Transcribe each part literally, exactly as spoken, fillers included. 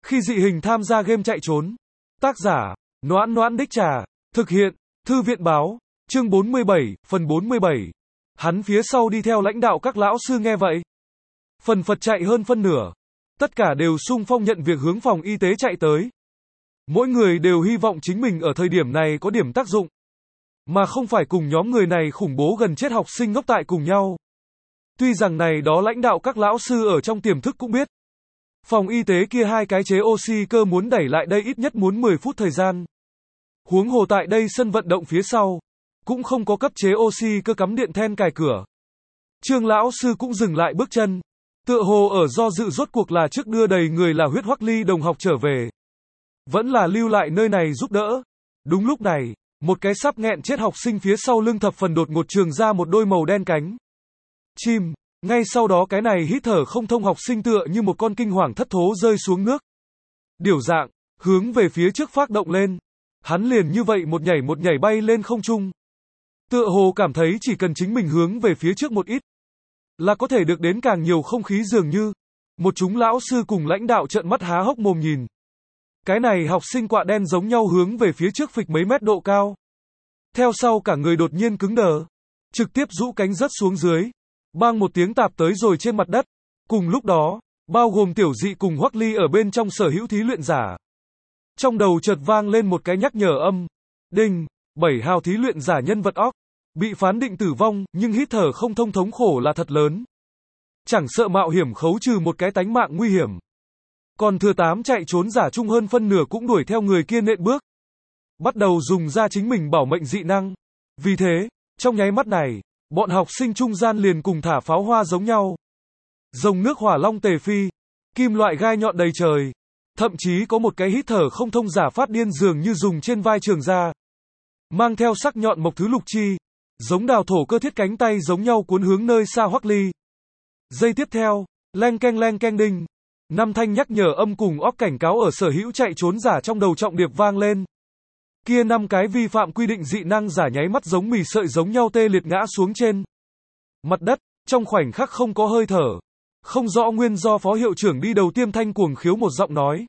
Khi dị hình tham gia game chạy trốn. Tác giả, Noãn Noãn Đích Trà. Thực hiện, Thư viện báo. Chương bốn mươi bảy, phần bốn mươi bảy. Hắn phía sau đi theo lãnh đạo các lão sư nghe vậy. Phần phật chạy hơn phân nửa. Tất cả đều xung phong nhận việc hướng phòng y tế chạy tới. Mỗi người đều hy vọng chính mình ở thời điểm này có điểm tác dụng. Mà không phải cùng nhóm người này khủng bố gần chết học sinh ngốc tại cùng nhau. Tuy rằng này đó lãnh đạo các lão sư ở trong tiềm thức cũng biết. Phòng y tế kia hai cái chế oxy cơ muốn đẩy lại đây ít nhất muốn mười phút thời gian. Huống hồ tại đây sân vận động phía sau. Cũng không có cấp chế oxy cơ cắm điện then cài cửa. Trương lão sư cũng dừng lại bước chân. Tựa hồ ở do dự rốt cuộc là trước đưa đầy người là huyết hoắc ly đồng học trở về. Vẫn là lưu lại nơi này giúp đỡ. Đúng lúc này, một cái sắp nghẹn chết học sinh phía sau lưng thập phần đột ngột trường ra một đôi màu đen cánh. Chim, ngay sau đó cái này hít thở không thông học sinh tựa như một con kinh hoàng thất thố rơi xuống nước. Điểu dạng, hướng về phía trước phát động lên. Hắn liền như vậy một nhảy một nhảy bay lên không trung. Tựa hồ cảm thấy chỉ cần chính mình hướng về phía trước một ít, là có thể được đến càng nhiều không khí dường như. Một chúng lão sư cùng lãnh đạo trợn mắt há hốc mồm nhìn. Cái này học sinh quạ đen giống nhau hướng về phía trước phịch mấy mét độ cao. Theo sau cả người đột nhiên cứng đờ. Trực tiếp rũ cánh rớt xuống dưới. Bang một tiếng tạp tới rồi trên mặt đất. Cùng lúc đó, bao gồm tiểu dị cùng Hoắc Ly ở bên trong sở hữu thí luyện giả. Trong đầu chợt vang lên một cái nhắc nhở âm. Đinh, bảy hào thí luyện giả nhân vật óc. Bị phán định tử vong, nhưng hít thở không thông thống khổ là thật lớn. Chẳng sợ mạo hiểm khấu trừ một cái tánh mạng nguy hiểm. Còn thừa tám chạy trốn giả chung hơn phân nửa cũng đuổi theo người kia nện bước. Bắt đầu dùng ra chính mình bảo mệnh dị năng. Vì thế, trong nháy mắt này, bọn học sinh trung gian liền cùng thả pháo hoa giống nhau. Rồng nước hỏa long tề phi, kim loại gai nhọn đầy trời. Thậm chí có một cái hít thở không thông giả phát điên dường như dùng trên vai trường ra. Mang theo sắc nhọn mộc thứ lục chi. Giống đào thổ cơ thiết cánh tay giống nhau cuốn hướng nơi xa Hoắc Ly. Giây tiếp theo, leng keng leng keng đinh. Năm thanh nhắc nhở âm cùng óc cảnh cáo ở sở hữu chạy trốn giả trong đầu trọng điệp vang lên. Kia năm cái vi phạm quy định dị năng giả nháy mắt giống mì sợi giống nhau tê liệt ngã xuống trên mặt đất, trong khoảnh khắc không có hơi thở. Không rõ nguyên do phó hiệu trưởng đi đầu tiêm thanh cuồng khiếu một giọng nói.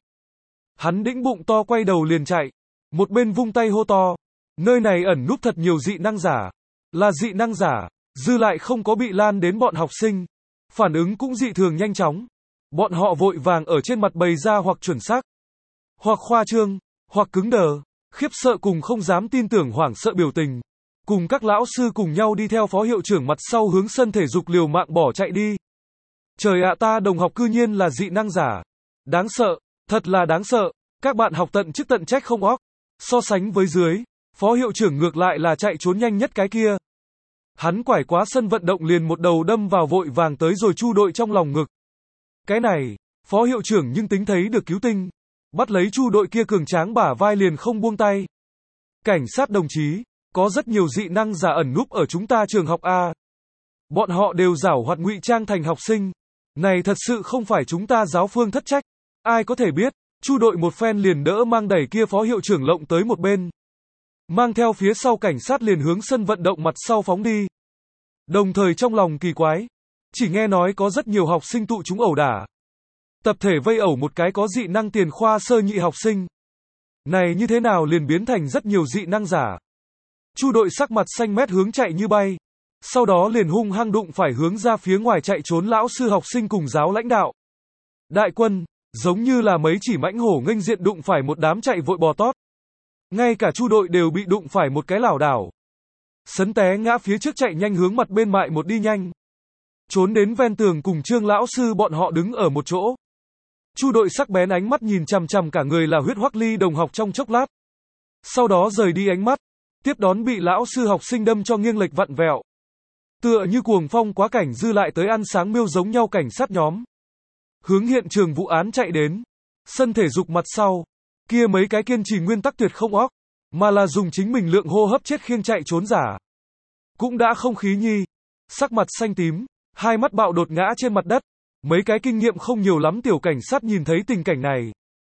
Hắn đĩnh bụng to quay đầu liền chạy. Một bên vung tay hô to. Nơi này ẩn núp thật nhiều dị năng giả. Là dị năng giả, dư lại không có bị lan đến bọn học sinh. Phản ứng cũng dị thường nhanh chóng. Bọn họ vội vàng ở trên mặt bày ra hoặc chuẩn xác, hoặc khoa trương, hoặc cứng đờ, khiếp sợ cùng không dám tin tưởng hoảng sợ biểu tình. Cùng các lão sư cùng nhau đi theo phó hiệu trưởng mặt sau hướng sân thể dục liều mạng bỏ chạy đi. Trời ạ, ta đồng học cư nhiên là dị năng giả. Đáng sợ, thật là đáng sợ. Các bạn học tận chức tận trách không óc. So sánh với dưới, phó hiệu trưởng ngược lại là chạy trốn nhanh nhất cái kia. Hắn quải quá sân vận động liền một đầu đâm vào vội vàng tới rồi Chu đội trong lòng ngực. Cái này, phó hiệu trưởng nhưng tính thấy được cứu tinh. Bắt lấy Chu đội kia cường tráng bả vai liền không buông tay. Cảnh sát đồng chí, có rất nhiều dị năng giả ẩn núp ở chúng ta trường học A. Bọn họ đều giảo hoạt ngụy trang thành học sinh. Này thật sự không phải chúng ta giáo phương thất trách. Ai có thể biết, Chu đội một phen liền đỡ mang đẩy kia phó hiệu trưởng lộng tới một bên. Mang theo phía sau cảnh sát liền hướng sân vận động mặt sau phóng đi. Đồng thời trong lòng kỳ quái. Chỉ nghe nói có rất nhiều học sinh tụ chúng ẩu đả. Tập thể vây ẩu một cái có dị năng tiền khoa sơ nhị học sinh. Này như thế nào liền biến thành rất nhiều dị năng giả. Chu đội sắc mặt xanh mét hướng chạy như bay. Sau đó liền hung hăng đụng phải hướng ra phía ngoài chạy trốn lão sư học sinh cùng giáo lãnh đạo. Đại quân, giống như là mấy chỉ mãnh hổ nghênh diện đụng phải một đám chạy vội bò tót. Ngay cả Chu đội đều bị đụng phải một cái lảo đảo. Sấn té ngã phía trước chạy nhanh hướng mặt bên mại một đi nhanh. Trốn đến ven tường cùng Trương lão sư bọn họ đứng ở một chỗ. Chu đội sắc bén ánh mắt nhìn chằm chằm cả người là huyết Hoắc Ly đồng học trong chốc lát. Sau đó rời đi ánh mắt, tiếp đón bị lão sư học sinh đâm cho nghiêng lệch vặn vẹo. Tựa như cuồng phong quá cảnh dư lại tới ăn sáng miêu giống nhau cảnh sát nhóm. Hướng hiện trường vụ án chạy đến. Sân thể dục mặt sau. Kia mấy cái kiên trì nguyên tắc tuyệt không óc. Mà là dùng chính mình lượng hô hấp chết khiêng chạy trốn giả. Cũng đã không khí nhi. Sắc mặt xanh tím. Hai mắt bạo đột ngã trên mặt đất. Mấy cái kinh nghiệm không nhiều lắm tiểu cảnh sát nhìn thấy tình cảnh này.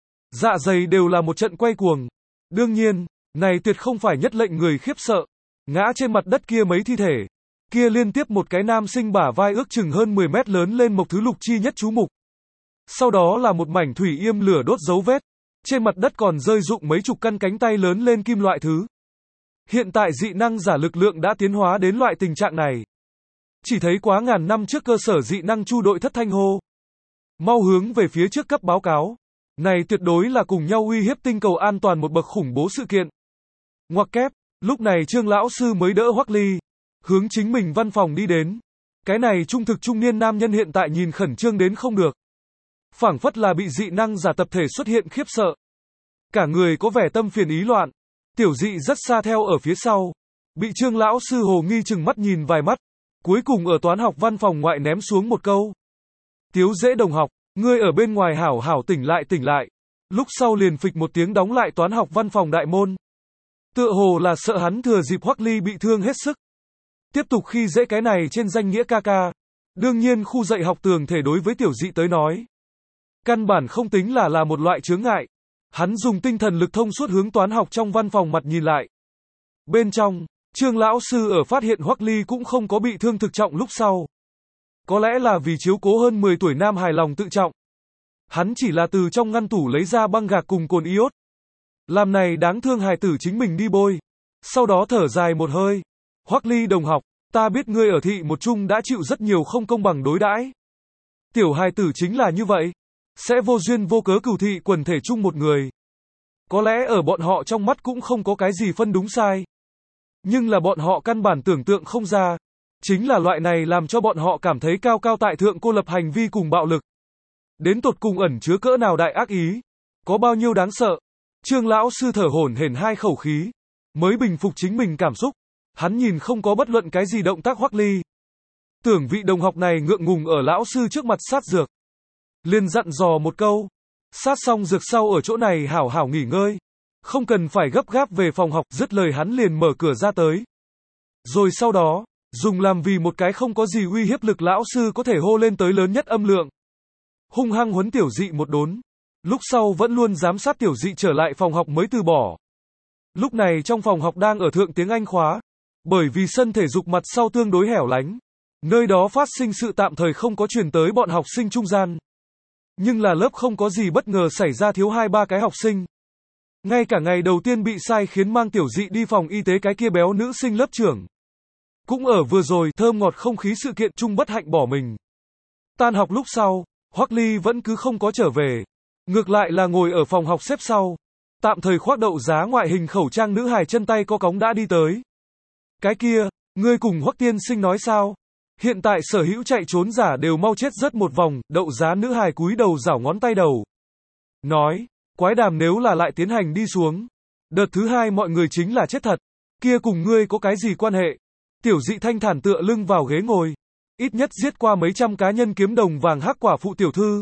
Dạ dày đều là một trận quay cuồng. Đương nhiên, này tuyệt không phải nhất lệnh người khiếp sợ. Ngã trên mặt đất kia mấy thi thể. Kia liên tiếp một cái nam sinh bả vai ước chừng hơn mười mét lớn lên một thứ lục chi nhất chú mục. Sau đó là một mảnh thủy yêm lửa đốt dấu vết. Trên mặt đất còn rơi rụng mấy chục căn cánh tay lớn lên kim loại thứ. Hiện tại dị năng giả lực lượng đã tiến hóa đến loại tình trạng này. Chỉ thấy quá ngàn năm trước cơ sở dị năng chu đội thất thanh hô. Mau hướng về phía trước cấp báo cáo. Này tuyệt đối là cùng nhau uy hiếp tinh cầu an toàn một bậc khủng bố sự kiện. Ngoặc kép, lúc này Trương lão sư mới đỡ Hoắc Ly, hướng chính mình văn phòng đi đến. Cái này trung thực trung niên nam nhân hiện tại nhìn khẩn trương đến không được. Phảng phất là bị dị năng giả tập thể xuất hiện khiếp sợ. Cả người có vẻ tâm phiền ý loạn. Tiểu dị rất xa theo ở phía sau. Bị Trương lão sư hồ nghi chừng mắt nhìn vài mắt. Cuối cùng ở toán học văn phòng ngoại ném xuống một câu. Tiếu dễ đồng học, ngươi ở bên ngoài hảo hảo tỉnh lại tỉnh lại. Lúc sau liền phịch một tiếng đóng lại toán học văn phòng đại môn. Tựa hồ là sợ hắn thừa dịp Hoắc Ly bị thương hết sức. Tiếp tục khi dễ cái này trên danh nghĩa ca ca. Đương nhiên khu dạy học tường thể đối với tiểu dị tới nói. Căn bản không tính là là một loại chướng ngại. Hắn dùng tinh thần lực thông suốt hướng toán học trong văn phòng mặt nhìn lại. Bên trong, Trương lão sư ở phát hiện Hoắc Ly cũng không có bị thương thực trọng lúc sau. Có lẽ là vì chiếu cố hơn mười tuổi nam hài lòng tự trọng. Hắn chỉ là từ trong ngăn tủ lấy ra băng gạc cùng cồn iốt. Làm này đáng thương hài tử chính mình đi bôi. Sau đó thở dài một hơi. Hoắc Ly đồng học, ta biết ngươi ở thị một chung đã chịu rất nhiều không công bằng đối đãi. Tiểu hài tử chính là như vậy. Sẽ vô duyên vô cớ cừu thị quần thể chung một người. Có lẽ ở bọn họ trong mắt cũng không có cái gì phân đúng sai. Nhưng là bọn họ căn bản tưởng tượng không ra. Chính là loại này làm cho bọn họ cảm thấy cao cao tại thượng cô lập hành vi cùng bạo lực. Đến tột cùng ẩn chứa cỡ nào đại ác ý. Có bao nhiêu đáng sợ. Trương lão sư thở hổn hển hai khẩu khí. Mới bình phục chính mình cảm xúc. Hắn nhìn không có bất luận cái gì động tác Hoắc Ly. Tưởng vị đồng học này ngượng ngùng ở lão sư trước mặt sát dược. Liền dặn dò một câu. Sát xong dược sau ở chỗ này hảo hảo nghỉ ngơi. Không cần phải gấp gáp về phòng học, dứt lời hắn liền mở cửa ra tới. Rồi sau đó, dùng làm vì một cái không có gì uy hiếp lực lão sư có thể hô lên tới lớn nhất âm lượng. Hung hăng huấn tiểu dị một đốn. Lúc sau vẫn luôn giám sát tiểu dị trở lại phòng học mới từ bỏ. Lúc này trong phòng học đang ở thượng tiếng Anh khóa. Bởi vì sân thể dục mặt sau tương đối hẻo lánh. Nơi đó phát sinh sự tạm thời không có truyền tới bọn học sinh trung gian. Nhưng là lớp không có gì bất ngờ xảy ra thiếu hai ba cái học sinh. Ngay cả ngày đầu tiên bị sai khiến mang tiểu dị đi phòng y tế cái kia béo nữ sinh lớp trưởng. Cũng ở vừa rồi thơm ngọt không khí sự kiện chung bất hạnh bỏ mình. Tan học lúc sau, Hoắc Ly vẫn cứ không có trở về. Ngược lại là ngồi ở phòng học xếp sau. Tạm thời khoác đậu giá ngoại hình khẩu trang nữ hài chân tay co cóng đã đi tới. Cái kia, ngươi cùng Hoắc tiên sinh nói sao? Hiện tại sở hữu chạy trốn giả đều mau chết rất một vòng, đậu giá nữ hài cúi đầu rảo ngón tay đầu. Nói, quái đàm nếu là lại tiến hành đi xuống. Đợt thứ hai mọi người chính là chết thật. Kia cùng ngươi có cái gì quan hệ? Tiểu dị thanh thản tựa lưng vào ghế ngồi. Ít nhất giết qua mấy trăm cá nhân kiếm đồng vàng hắc quả phụ tiểu thư.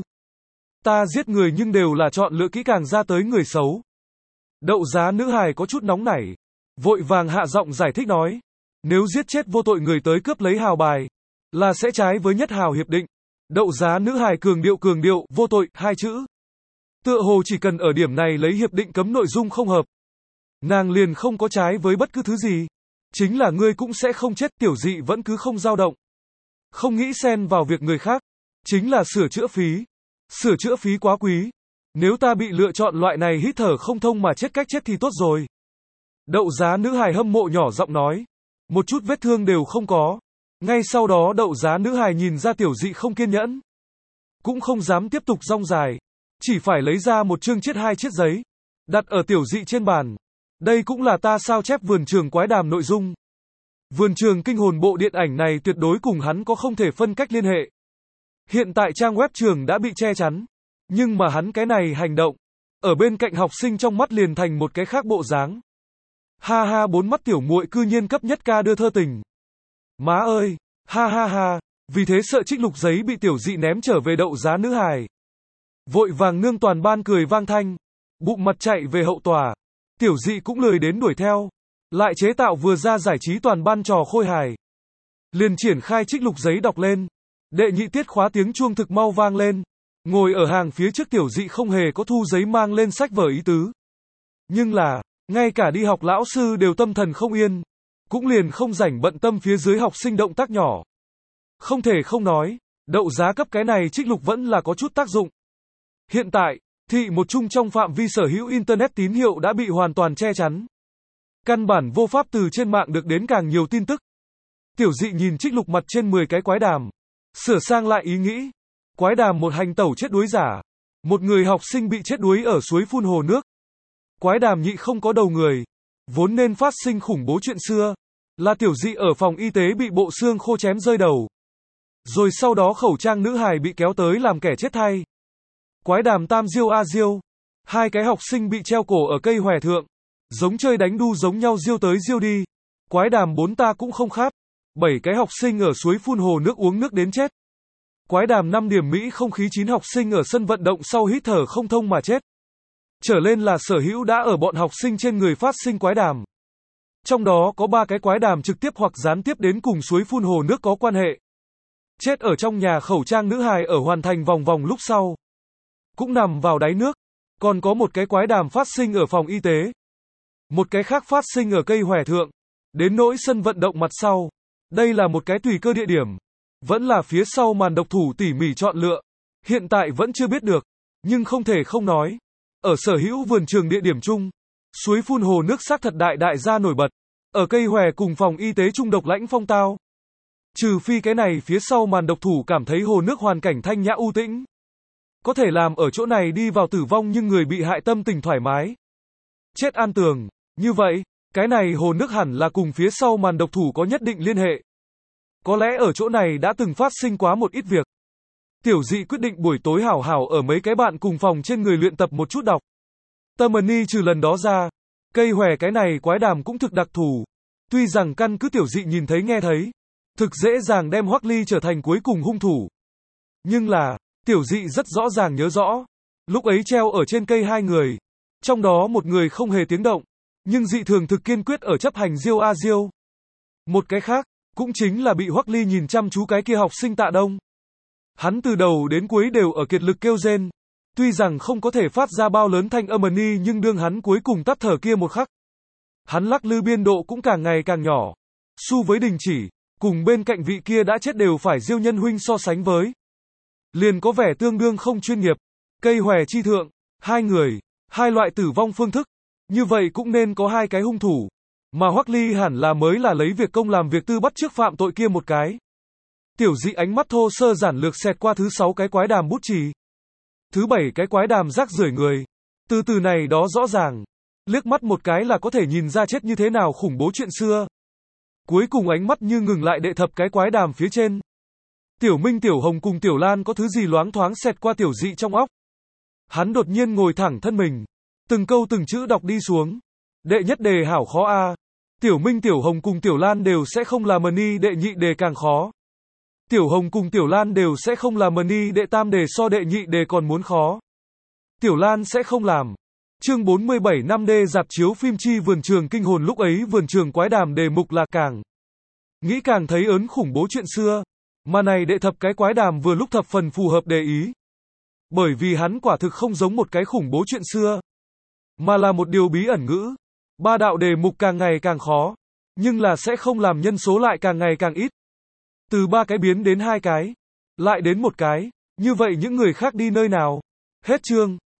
Ta giết người nhưng đều là chọn lựa kỹ càng ra tới người xấu. Đậu giá nữ hài có chút nóng nảy. Vội vàng hạ giọng giải thích nói. Nếu giết chết vô tội người tới cướp lấy hào bài. Là sẽ trái với nhất hào hiệp định. Đậu giá nữ hài cường điệu cường điệu, vô tội, hai chữ. Tựa hồ chỉ cần ở điểm này lấy hiệp định cấm nội dung không hợp. Nàng liền không có trái với bất cứ thứ gì. Chính là ngươi cũng sẽ không chết, tiểu dị vẫn cứ không dao động. Không nghĩ xen vào việc người khác. Chính là sửa chữa phí. Sửa chữa phí quá quý. Nếu ta bị lựa chọn loại này hít thở không thông mà chết cách chết thì tốt rồi. Đậu giá nữ hài hâm mộ nhỏ giọng nói. Một chút vết thương đều không có. Ngay sau đó đậu giá nữ hài nhìn ra tiểu dị không kiên nhẫn. Cũng không dám tiếp tục rong dài. Chỉ phải lấy ra một chương chiết hai chiếc giấy. Đặt ở tiểu dị trên bàn. Đây cũng là ta sao chép vườn trường quái đàm nội dung. Vườn trường kinh hồn bộ điện ảnh này tuyệt đối cùng hắn có không thể phân cách liên hệ. Hiện tại trang web trường đã bị che chắn. Nhưng mà hắn cái này hành động. Ở bên cạnh học sinh trong mắt liền thành một cái khác bộ dáng. Ha ha bốn mắt tiểu muội cư nhiên cấp nhất ca đưa thơ tình. Má ơi, ha ha ha, vì thế sợ trích lục giấy bị tiểu dị ném trở về đậu giá nữ hài. Vội vàng nương toàn ban cười vang thanh, bụng mặt chạy về hậu tòa. Tiểu dị cũng lười đến đuổi theo, lại chế tạo vừa ra giải trí toàn ban trò khôi hài. Liền triển khai trích lục giấy đọc lên. Đệ nhị tiết khóa tiếng chuông thực mau vang lên. Ngồi ở hàng phía trước tiểu dị không hề có thu giấy mang lên sách vở ý tứ. Nhưng là, ngay cả đi học lão sư đều tâm thần không yên. Cũng liền không rảnh bận tâm phía dưới học sinh động tác nhỏ. Không thể không nói, đậu giá cấp cái này trích lục vẫn là có chút tác dụng. Hiện tại, thị một chung trong phạm vi sở hữu Internet tín hiệu đã bị hoàn toàn che chắn. Căn bản vô pháp từ trên mạng được đến càng nhiều tin tức. Tiểu dị nhìn trích lục mặt trên mười cái quái đàm. Sửa sang lại ý nghĩ. Quái đàm một hành tẩu chết đuối giả. Một người học sinh bị chết đuối ở suối phun hồ nước. Quái đàm nhị không có đầu người. Vốn nên phát sinh khủng bố chuyện xưa. Là tiểu dị ở phòng y tế bị bộ xương khô chém rơi đầu. Rồi sau đó khẩu trang nữ hài bị kéo tới làm kẻ chết thay. Quái đàm tam diêu a diêu. Hai cái học sinh bị treo cổ ở cây hòe thượng. Giống chơi đánh đu giống nhau diêu tới diêu đi. Quái đàm bốn ta cũng không khác. Bảy cái học sinh ở suối phun hồ nước uống nước đến chết. Quái đàm năm điểm Mỹ không khí chín học sinh ở sân vận động sau hít thở không thông mà chết. Trở lên là sở hữu đã ở bọn học sinh trên người phát sinh quái đàm. Trong đó có ba cái quái đàm trực tiếp hoặc gián tiếp đến cùng suối phun hồ nước có quan hệ. Chết ở trong nhà khẩu trang nữ hài ở hoàn thành vòng vòng lúc sau. Cũng nằm vào đáy nước. Còn có một cái quái đàm phát sinh ở phòng y tế. Một cái khác phát sinh ở cây hòe thượng. Đến nỗi sân vận động mặt sau. Đây là một cái tùy cơ địa điểm. Vẫn là phía sau màn độc thủ tỉ mỉ chọn lựa. Hiện tại vẫn chưa biết được. Nhưng không thể không nói. Ở sở hữu vườn trường địa điểm chung. Suối phun hồ nước xác thật đại đại gia nổi bật. Ở cây hòe cùng phòng y tế trung độc lãnh phong tao. Trừ phi cái này phía sau màn độc thủ cảm thấy hồ nước hoàn cảnh thanh nhã u tĩnh. Có thể làm ở chỗ này đi vào tử vong nhưng người bị hại tâm tình thoải mái. Chết an tường. Như vậy, cái này hồ nước hẳn là cùng phía sau màn độc thủ có nhất định liên hệ. Có lẽ ở chỗ này đã từng phát sinh quá một ít việc. Tiểu dị quyết định buổi tối hảo hảo ở mấy cái bạn cùng phòng trên người luyện tập một chút đọc. Tâm ni trừ lần đó ra, cây hòe cái này quái đàm cũng thực đặc thù. Tuy rằng căn cứ tiểu dị nhìn thấy nghe thấy, thực dễ dàng đem Hoắc Ly trở thành cuối cùng hung thủ. Nhưng là, tiểu dị rất rõ ràng nhớ rõ. Lúc ấy treo ở trên cây hai người. Trong đó một người không hề tiếng động. Nhưng dị thường thực kiên quyết ở chấp hành diêu a diêu. Một cái khác, cũng chính là bị Hoắc Ly nhìn chăm chú cái kia học sinh Tạ Đông. Hắn từ đầu đến cuối đều ở kiệt lực kêu rên. Tuy rằng không có thể phát ra bao lớn thanh âm ni nhưng đương hắn cuối cùng tắt thở kia một khắc. Hắn lắc lư biên độ cũng càng ngày càng nhỏ. Xu với đình chỉ, cùng bên cạnh vị kia đã chết đều phải diêu nhân huynh so sánh với. Liền có vẻ tương đương không chuyên nghiệp. Cây hòe chi thượng, hai người, hai loại tử vong phương thức. Như vậy cũng nên có hai cái hung thủ. Mà Hoắc Ly hẳn là mới là lấy việc công làm việc tư bắt trước phạm tội kia một cái. Tiểu dị ánh mắt thô sơ giản lược xẹt qua thứ sáu cái quái đàm bút chì. Thứ bảy cái quái đàm rác rưởi người. Từ từ này đó rõ ràng. Liếc mắt một cái là có thể nhìn ra chết như thế nào khủng bố chuyện xưa. Cuối cùng ánh mắt như ngừng lại đệ thập cái quái đàm phía trên. Tiểu Minh Tiểu Hồng cùng Tiểu Lan có thứ gì loáng thoáng xẹt qua tiểu dị trong óc. Hắn đột nhiên ngồi thẳng thân mình. Từng câu từng chữ đọc đi xuống. Đệ nhất đề hảo khó a. Tiểu Minh Tiểu Hồng cùng Tiểu Lan đều sẽ không là mani đệ nhị đề càng khó. Tiểu Hồng cùng Tiểu Lan đều sẽ không là mani đệ tam đề so đệ nhị đề còn muốn khó. Tiểu Lan sẽ không làm. Chương bốn mươi bảy năm D dạp chiếu phim chi vườn trường kinh hồn lúc ấy vườn trường quái đàm đề mục là càng. Nghĩ càng thấy ớn khủng bố chuyện xưa. Mà này đệ thập cái quái đàm vừa lúc thập phần phù hợp đề ý. Bởi vì hắn quả thực không giống một cái khủng bố chuyện xưa. Mà là một điều bí ẩn ngữ. Ba đạo đề mục càng ngày càng khó. Nhưng là sẽ không làm nhân số lại càng ngày càng ít. Từ ba cái biến đến hai cái. Lại đến một cái. Như vậy những người khác đi nơi nào? Hết chương.